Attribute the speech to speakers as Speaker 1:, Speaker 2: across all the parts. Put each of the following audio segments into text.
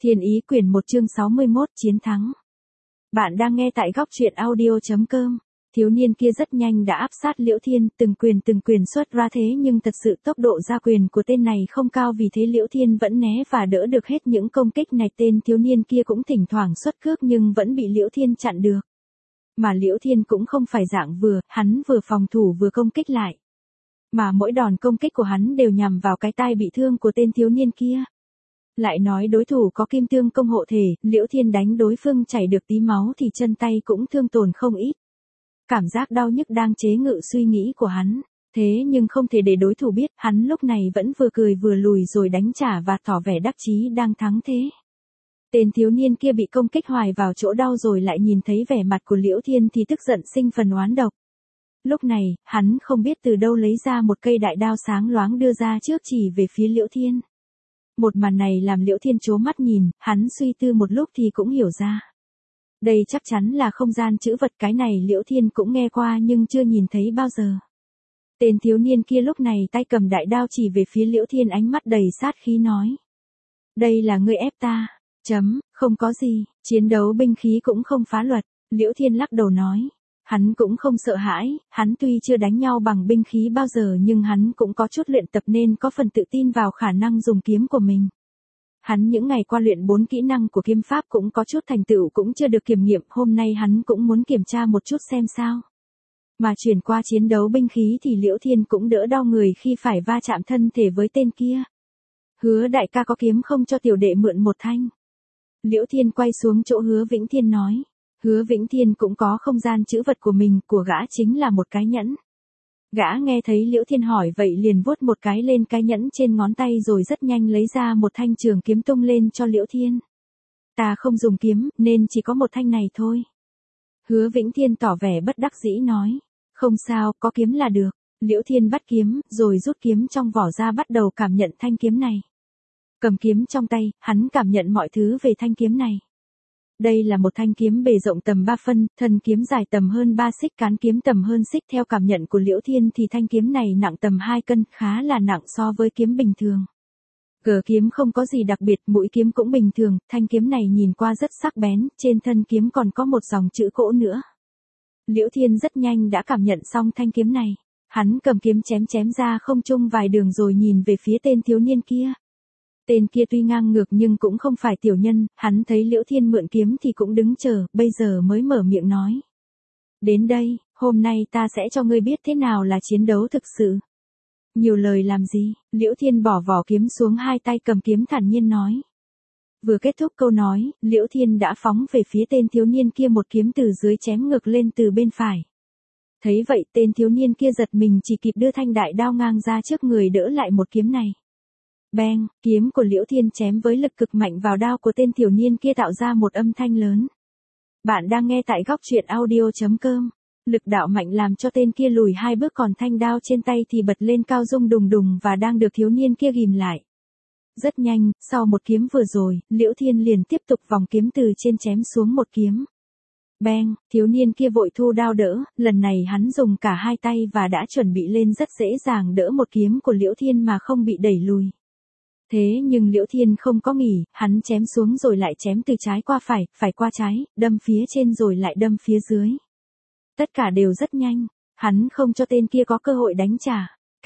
Speaker 1: Thiên Ý quyển 1 chương 61 Chiến thắng. Bạn đang nghe tại góc truyện audio.com. Thiếu niên kia rất nhanh đã áp sát Liễu Thiên, từng quyền xuất ra thế nhưng thật sự tốc độ ra quyền của tên này không cao, vì thế Liễu Thiên vẫn né và đỡ được hết những công kích này. Tên thiếu niên kia cũng thỉnh thoảng xuất cước nhưng vẫn bị Liễu Thiên chặn được. Mà Liễu Thiên cũng không phải dạng hắn vừa phòng thủ vừa công kích lại. Mà mỗi đòn công kích của hắn đều nhằm vào cái tai bị thương của tên thiếu niên kia. Lại nói đối thủ có kim tương công hộ thể, Liễu Thiên đánh đối phương chảy được tí máu thì chân tay cũng thương tổn không ít. Cảm giác đau nhức đang chế ngự suy nghĩ của hắn, thế nhưng không thể để đối thủ biết, hắn lúc này vẫn vừa cười vừa lùi rồi đánh trả và tỏ vẻ đắc chí đang thắng thế. Tên thiếu niên kia bị công kích hoài vào chỗ đau rồi lại nhìn thấy vẻ mặt của Liễu Thiên thì tức giận sinh phần oán độc. Lúc này, hắn không biết từ đâu lấy ra một cây đại đao sáng loáng đưa ra trước chỉ về phía Liễu Thiên. Một màn này làm Liễu Thiên trố mắt nhìn, hắn suy tư một lúc thì cũng hiểu ra. Đây chắc chắn là không gian trữ vật, cái này Liễu Thiên cũng nghe qua nhưng chưa nhìn thấy bao giờ. Tên thiếu niên kia lúc này tay cầm đại đao chỉ về phía Liễu Thiên, ánh mắt đầy sát khí nói. Đây là ngươi ép ta, không có gì, chiến đấu binh khí cũng không phá luật, Liễu Thiên lắc đầu nói. Hắn cũng không sợ hãi, hắn tuy chưa đánh nhau bằng binh khí bao giờ nhưng hắn cũng có chút luyện tập nên có phần tự tin vào khả năng dùng kiếm của mình. Hắn những ngày qua luyện 4 kỹ năng của kiếm pháp cũng có chút thành tựu, cũng chưa được kiểm nghiệm, hôm nay hắn cũng muốn kiểm tra một chút xem sao. Mà chuyển qua chiến đấu binh khí thì Liễu Thiên cũng đỡ đau người khi phải va chạm thân thể với tên kia. Hứa đại ca có kiếm không cho tiểu đệ mượn một thanh. Liễu Thiên quay xuống chỗ Hứa Vĩnh Thiên nói. Hứa Vĩnh Thiên cũng có không gian trữ vật của mình, của gã chính là một cái nhẫn. Gã nghe thấy Liễu Thiên hỏi vậy liền vuốt một cái lên cái nhẫn trên ngón tay rồi rất nhanh lấy ra một thanh trường kiếm tung lên cho Liễu Thiên. Ta không dùng kiếm, nên chỉ có một thanh này thôi. Hứa Vĩnh Thiên tỏ vẻ bất đắc dĩ nói. Không sao, có kiếm là được. Liễu Thiên bắt kiếm, rồi rút kiếm trong vỏ ra bắt đầu cảm nhận thanh kiếm này. Cầm kiếm trong tay, hắn cảm nhận mọi thứ về thanh kiếm này. Đây là một thanh kiếm bề rộng tầm 3 phân, thân kiếm dài tầm hơn 3 xích, cán kiếm tầm hơn xích. Theo cảm nhận của Liễu Thiên thì thanh kiếm này nặng tầm 2 cân, khá là nặng so với kiếm bình thường. Cờ kiếm không có gì đặc biệt, mũi kiếm cũng bình thường, thanh kiếm này nhìn qua rất sắc bén, trên thân kiếm còn có một dòng chữ cỗ nữa. Liễu Thiên rất nhanh đã cảm nhận xong thanh kiếm này. Hắn cầm kiếm chém ra không trung vài đường rồi nhìn về phía tên thiếu niên kia. Tên kia tuy ngang ngược nhưng cũng không phải tiểu nhân, hắn thấy Liễu Thiên mượn kiếm thì cũng đứng chờ, bây giờ mới mở miệng nói. Đến đây, hôm nay ta sẽ cho ngươi biết thế nào là chiến đấu thực sự. Nhiều lời làm gì, Liễu Thiên bỏ vỏ kiếm xuống, hai tay cầm kiếm thản nhiên nói. Vừa kết thúc câu nói, Liễu Thiên đã phóng về phía tên thiếu niên kia, một kiếm từ dưới chém ngược lên từ bên phải. Thấy vậy tên thiếu niên kia giật mình, chỉ kịp đưa thanh đại đao ngang ra trước người đỡ lại một kiếm này. Beng, kiếm của Liễu Thiên chém với lực cực mạnh vào đao của tên thiếu niên kia tạo ra một âm thanh lớn. Bạn đang nghe tại góc truyện audio.com. Lực đạo mạnh làm cho tên kia lùi 2 bước, còn thanh đao trên tay thì bật lên cao rung đùng đùng và đang được thiếu niên kia ghim lại. Rất nhanh, sau một kiếm vừa rồi, Liễu Thiên liền tiếp tục vòng kiếm từ trên chém xuống một kiếm. Beng, thiếu niên kia vội thu đao đỡ, lần này hắn dùng cả hai tay và đã chuẩn bị lên rất dễ dàng đỡ một kiếm của Liễu Thiên mà không bị đẩy lùi. Thế nhưng Liễu Thiên không có nghỉ, hắn chém xuống rồi lại chém từ trái qua phải, phải qua trái, đâm phía trên rồi lại đâm phía dưới. Tất cả đều rất nhanh, hắn không cho tên kia có cơ hội đánh trả.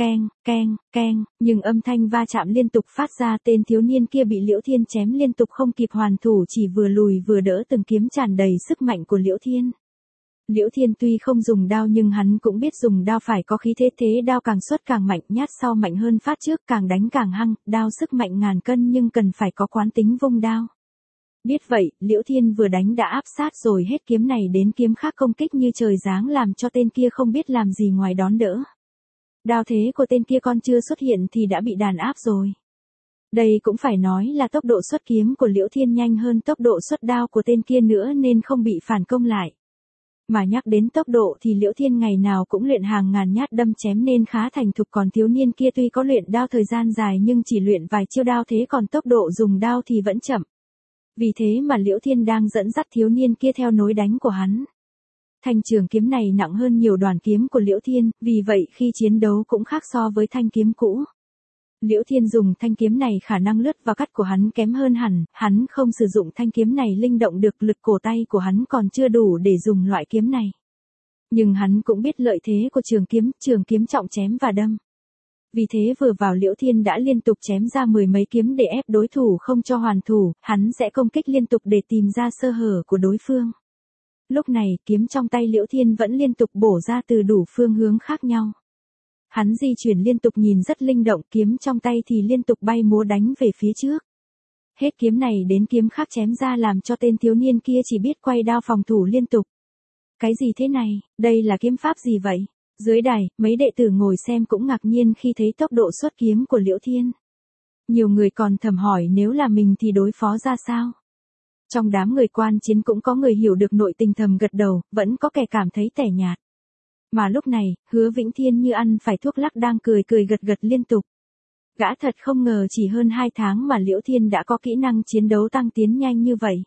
Speaker 1: Keng, nhưng âm thanh va chạm liên tục phát ra, tên thiếu niên kia bị Liễu Thiên chém liên tục không kịp hoàn thủ, chỉ vừa lùi vừa đỡ từng kiếm tràn đầy sức mạnh của Liễu Thiên. Liễu Thiên tuy không dùng đao nhưng hắn cũng biết dùng đao phải có khí thế, thế đao càng xuất càng mạnh, nhát sau mạnh hơn phát trước, càng đánh càng hăng, đao sức mạnh ngàn cân nhưng cần phải có quán tính vung đao. Biết vậy, Liễu Thiên vừa đánh đã áp sát rồi hết kiếm này đến kiếm khác công kích như trời giáng, làm cho tên kia không biết làm gì ngoài đón đỡ. Đao thế của tên kia còn chưa xuất hiện thì đã bị đàn áp rồi. Đây cũng phải nói là tốc độ xuất kiếm của Liễu Thiên nhanh hơn tốc độ xuất đao của tên kia nữa nên không bị phản công lại. Mà nhắc đến tốc độ thì Liễu Thiên ngày nào cũng luyện hàng ngàn nhát đâm chém nên khá thành thục, còn thiếu niên kia tuy có luyện đao thời gian dài nhưng chỉ luyện vài chiêu đao thế, còn tốc độ dùng đao thì vẫn chậm. Vì thế mà Liễu Thiên đang dẫn dắt thiếu niên kia theo nối đánh của hắn. Thanh trường kiếm này nặng hơn nhiều đoàn kiếm của Liễu Thiên, vì vậy khi chiến đấu cũng khác so với thanh kiếm cũ. Liễu Thiên dùng thanh kiếm này khả năng lướt và cắt của hắn kém hơn hẳn, hắn không sử dụng thanh kiếm này linh động được, lực cổ tay của hắn còn chưa đủ để dùng loại kiếm này. Nhưng hắn cũng biết lợi thế của trường kiếm trọng chém và đâm. Vì thế vừa vào Liễu Thiên đã liên tục chém ra mười mấy kiếm để ép đối thủ không cho hoàn thủ, hắn sẽ công kích liên tục để tìm ra sơ hở của đối phương. Lúc này, kiếm trong tay Liễu Thiên vẫn liên tục bổ ra từ đủ phương hướng khác nhau. Hắn di chuyển liên tục nhìn rất linh động, kiếm trong tay thì liên tục bay múa đánh về phía trước. Hết kiếm này đến kiếm khác chém ra làm cho tên thiếu niên kia chỉ biết quay đao phòng thủ liên tục. Cái gì thế này, đây là kiếm pháp gì vậy? Dưới đài, mấy đệ tử ngồi xem cũng ngạc nhiên khi thấy tốc độ xuất kiếm của Liễu Thiên. Nhiều người còn thầm hỏi nếu là mình thì đối phó ra sao? Trong đám người quan chiến cũng có người hiểu được nội tình thầm gật đầu, vẫn có kẻ cảm thấy tẻ nhạt. Mà lúc này, Hứa Vĩnh Thiên như ăn phải thuốc lắc đang cười gật liên tục. Gã thật không ngờ chỉ hơn 2 tháng mà Liễu Thiên đã có kỹ năng chiến đấu tăng tiến nhanh như vậy.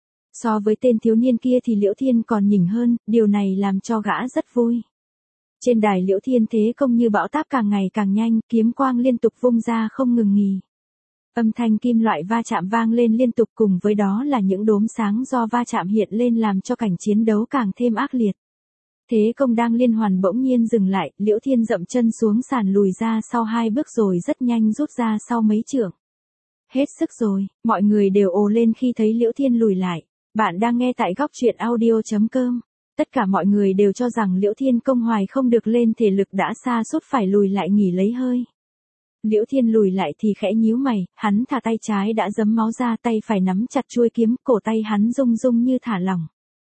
Speaker 1: So với tên thiếu niên kia thì Liễu Thiên còn nhỉnh hơn, điều này làm cho gã rất vui. Trên đài Liễu Thiên thế công như bão táp càng ngày càng nhanh, kiếm quang liên tục vung ra không ngừng nghỉ. Âm thanh kim loại va chạm vang lên liên tục, cùng với đó là những đốm sáng do va chạm hiện lên làm cho cảnh chiến đấu càng thêm ác liệt. Thế công đang liên hoàn bỗng nhiên dừng lại, Liễu Thiên dậm chân xuống sàn lùi ra sau 2 bước rồi rất nhanh rút ra sau mấy chưởng. Hết sức rồi, mọi người đều ồ lên khi thấy Liễu Thiên lùi lại. Bạn đang nghe tại góc truyện audio.com. Tất cả mọi người đều cho rằng Liễu Thiên công hoài không được lên, thể lực đã sa sút phải lùi lại nghỉ lấy hơi. Liễu Thiên lùi lại thì khẽ nhíu mày, hắn thả tay trái đã dấm máu ra, tay phải nắm chặt chuôi kiếm, cổ tay hắn rung rung như thả lỏng.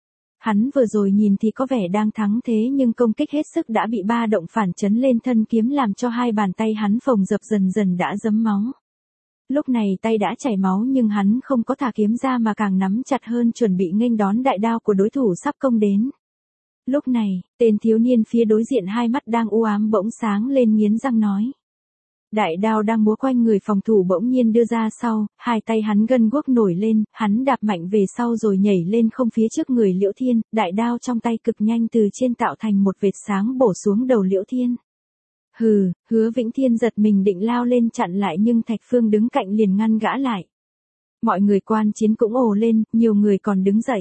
Speaker 1: Hắn vừa rồi nhìn thì có vẻ đang thắng thế nhưng công kích hết sức đã bị ba động phản chấn lên thân kiếm làm cho hai bàn tay hắn phồng dập dần dần đã dấm máu. Lúc này tay đã chảy máu nhưng hắn không có thả kiếm ra mà càng nắm chặt hơn, chuẩn bị nghênh đón đại đao của đối thủ sắp công đến. Lúc này, tên thiếu niên phía đối diện hai mắt đang u ám bỗng sáng lên, nghiến răng nói. Đại đao đang múa quanh người phòng thủ bỗng nhiên đưa ra sau, hai tay hắn gân guốc nổi lên, hắn đạp mạnh về sau rồi nhảy lên không phía trước người Liễu Thiên, đại đao trong tay cực nhanh từ trên tạo thành một vệt sáng bổ xuống đầu Liễu Thiên. Hừ, Hứa Vĩnh Thiên giật mình định lao lên chặn lại nhưng Thạch Phương đứng cạnh liền ngăn gã lại. Mọi người quan chiến cũng ồ lên, nhiều người còn đứng dậy.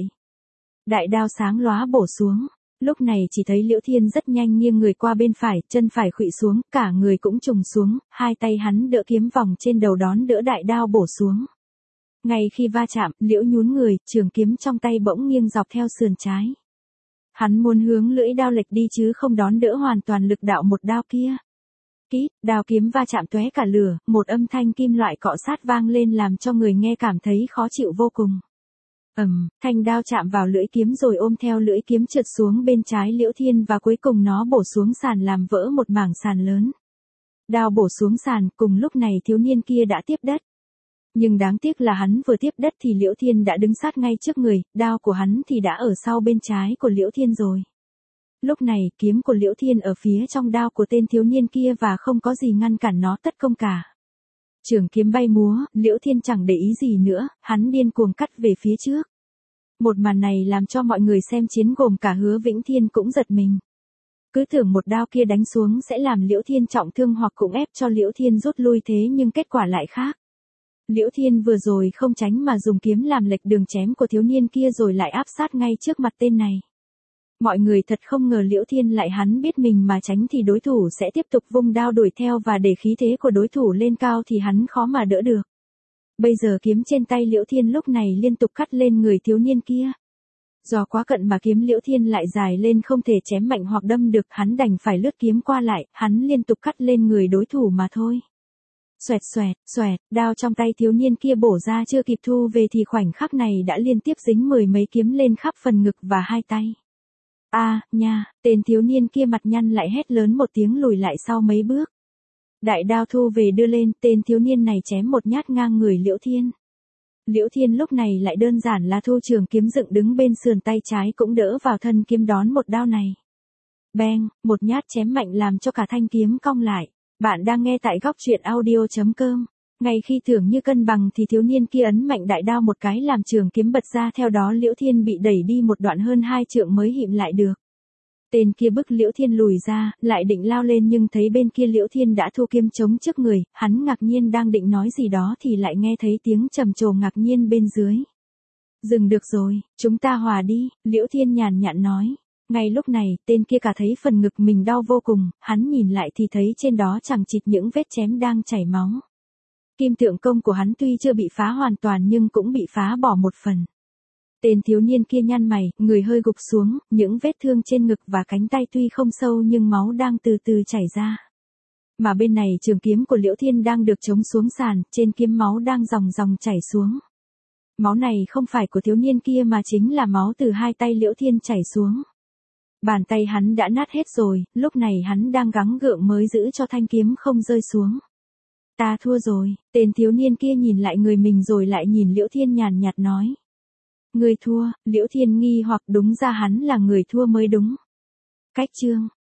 Speaker 1: Đại đao sáng lóa bổ xuống. Lúc này chỉ thấy Liễu Thiên rất nhanh nghiêng người qua bên phải, chân phải khuỵu xuống, cả người cũng trùng xuống, hai tay hắn đỡ kiếm vòng trên đầu đón đỡ đại đao bổ xuống. Ngay khi va chạm, Liễu nhún người, trường kiếm trong tay bỗng nghiêng dọc theo sườn trái. Hắn muốn hướng lưỡi đao lệch đi chứ không đón đỡ hoàn toàn lực đạo một đao kia. Kít, đao kiếm va chạm tóe cả lửa, một âm thanh kim loại cọ sát vang lên làm cho người nghe cảm thấy khó chịu vô cùng. Thanh đao chạm vào lưỡi kiếm rồi ôm theo lưỡi kiếm trượt xuống bên trái Liễu Thiên và cuối cùng nó bổ xuống sàn làm vỡ một mảng sàn lớn. Đao bổ xuống sàn, cùng lúc này thiếu niên kia đã tiếp đất. Nhưng đáng tiếc là hắn vừa tiếp đất thì Liễu Thiên đã đứng sát ngay trước người, đao của hắn thì đã ở sau bên trái của Liễu Thiên rồi. Lúc này, kiếm của Liễu Thiên ở phía trong đao của tên thiếu niên kia và không có gì ngăn cản nó tất công cả. Trường kiếm bay múa, Liễu Thiên chẳng để ý gì nữa, hắn điên cuồng cắt về phía trước. Một màn này làm cho mọi người xem chiến gồm cả Hứa Vĩnh Thiên cũng giật mình. Cứ tưởng một đao kia đánh xuống sẽ làm Liễu Thiên trọng thương hoặc cũng ép cho Liễu Thiên rút lui, thế nhưng kết quả lại khác. Liễu Thiên vừa rồi không tránh mà dùng kiếm làm lệch đường chém của thiếu niên kia rồi lại áp sát ngay trước mặt tên này. Mọi người thật không ngờ Liễu Thiên lại hắn biết mình mà tránh thì đối thủ sẽ tiếp tục vung đao đuổi theo và để khí thế của đối thủ lên cao thì hắn khó mà đỡ được. Bây giờ kiếm trên tay Liễu Thiên lúc này liên tục cắt lên người thiếu niên kia. Do quá cận mà kiếm Liễu Thiên lại dài lên không thể chém mạnh hoặc đâm được, hắn đành phải lướt kiếm qua lại, hắn liên tục cắt lên người đối thủ mà thôi. Xoẹt xoẹt, xoẹt, đao trong tay thiếu niên kia bổ ra chưa kịp thu về thì khoảnh khắc này đã liên tiếp dính mười mấy kiếm lên khắp phần ngực và hai tay. Nha, tên thiếu niên kia mặt nhăn lại hét lớn một tiếng lùi lại sau mấy bước. Đại đao thu về đưa lên, tên thiếu niên này chém một nhát ngang người Liễu Thiên. Liễu Thiên lúc này lại đơn giản là thu trường kiếm dựng đứng bên sườn tay trái cũng đỡ vào thân kiếm đón một đao này. Beng, một nhát chém mạnh làm cho cả thanh kiếm cong lại. Bạn đang nghe tại góc truyện audio.com. Ngay khi tưởng như cân bằng thì thiếu niên kia ấn mạnh đại đao một cái làm trường kiếm bật ra, theo đó Liễu Thiên bị đẩy đi một đoạn hơn 2 trượng mới hịm lại được. Tên kia bức Liễu Thiên lùi ra, lại định lao lên nhưng thấy bên kia Liễu Thiên đã thu kiếm chống trước người, hắn ngạc nhiên đang định nói gì đó thì lại nghe thấy tiếng trầm trồ ngạc nhiên bên dưới. Dừng được rồi, chúng ta hòa đi, Liễu Thiên nhàn nhạt nói. Ngay lúc này, tên kia cả thấy phần ngực mình đau vô cùng, hắn nhìn lại thì thấy trên đó chẳng chịt những vết chém đang chảy máu. Kim tượng công của hắn tuy chưa bị phá hoàn toàn nhưng cũng bị phá bỏ một phần. Tên thiếu niên kia nhăn mày, người hơi gục xuống, những vết thương trên ngực và cánh tay tuy không sâu nhưng máu đang từ từ chảy ra. Mà bên này trường kiếm của Liễu Thiên đang được chống xuống sàn, trên kiếm máu đang dòng dòng chảy xuống. Máu này không phải của thiếu niên kia mà chính là máu từ hai tay Liễu Thiên chảy xuống. Bàn tay hắn đã nát hết rồi, lúc này hắn đang gắng gượng mới giữ cho thanh kiếm không rơi xuống. Ta thua rồi, tên thiếu niên kia nhìn lại người mình rồi lại nhìn Liễu Thiên nhàn nhạt nói. Người thua, Liễu Thiên nghi hoặc đúng ra hắn là người thua mới đúng. Cách chương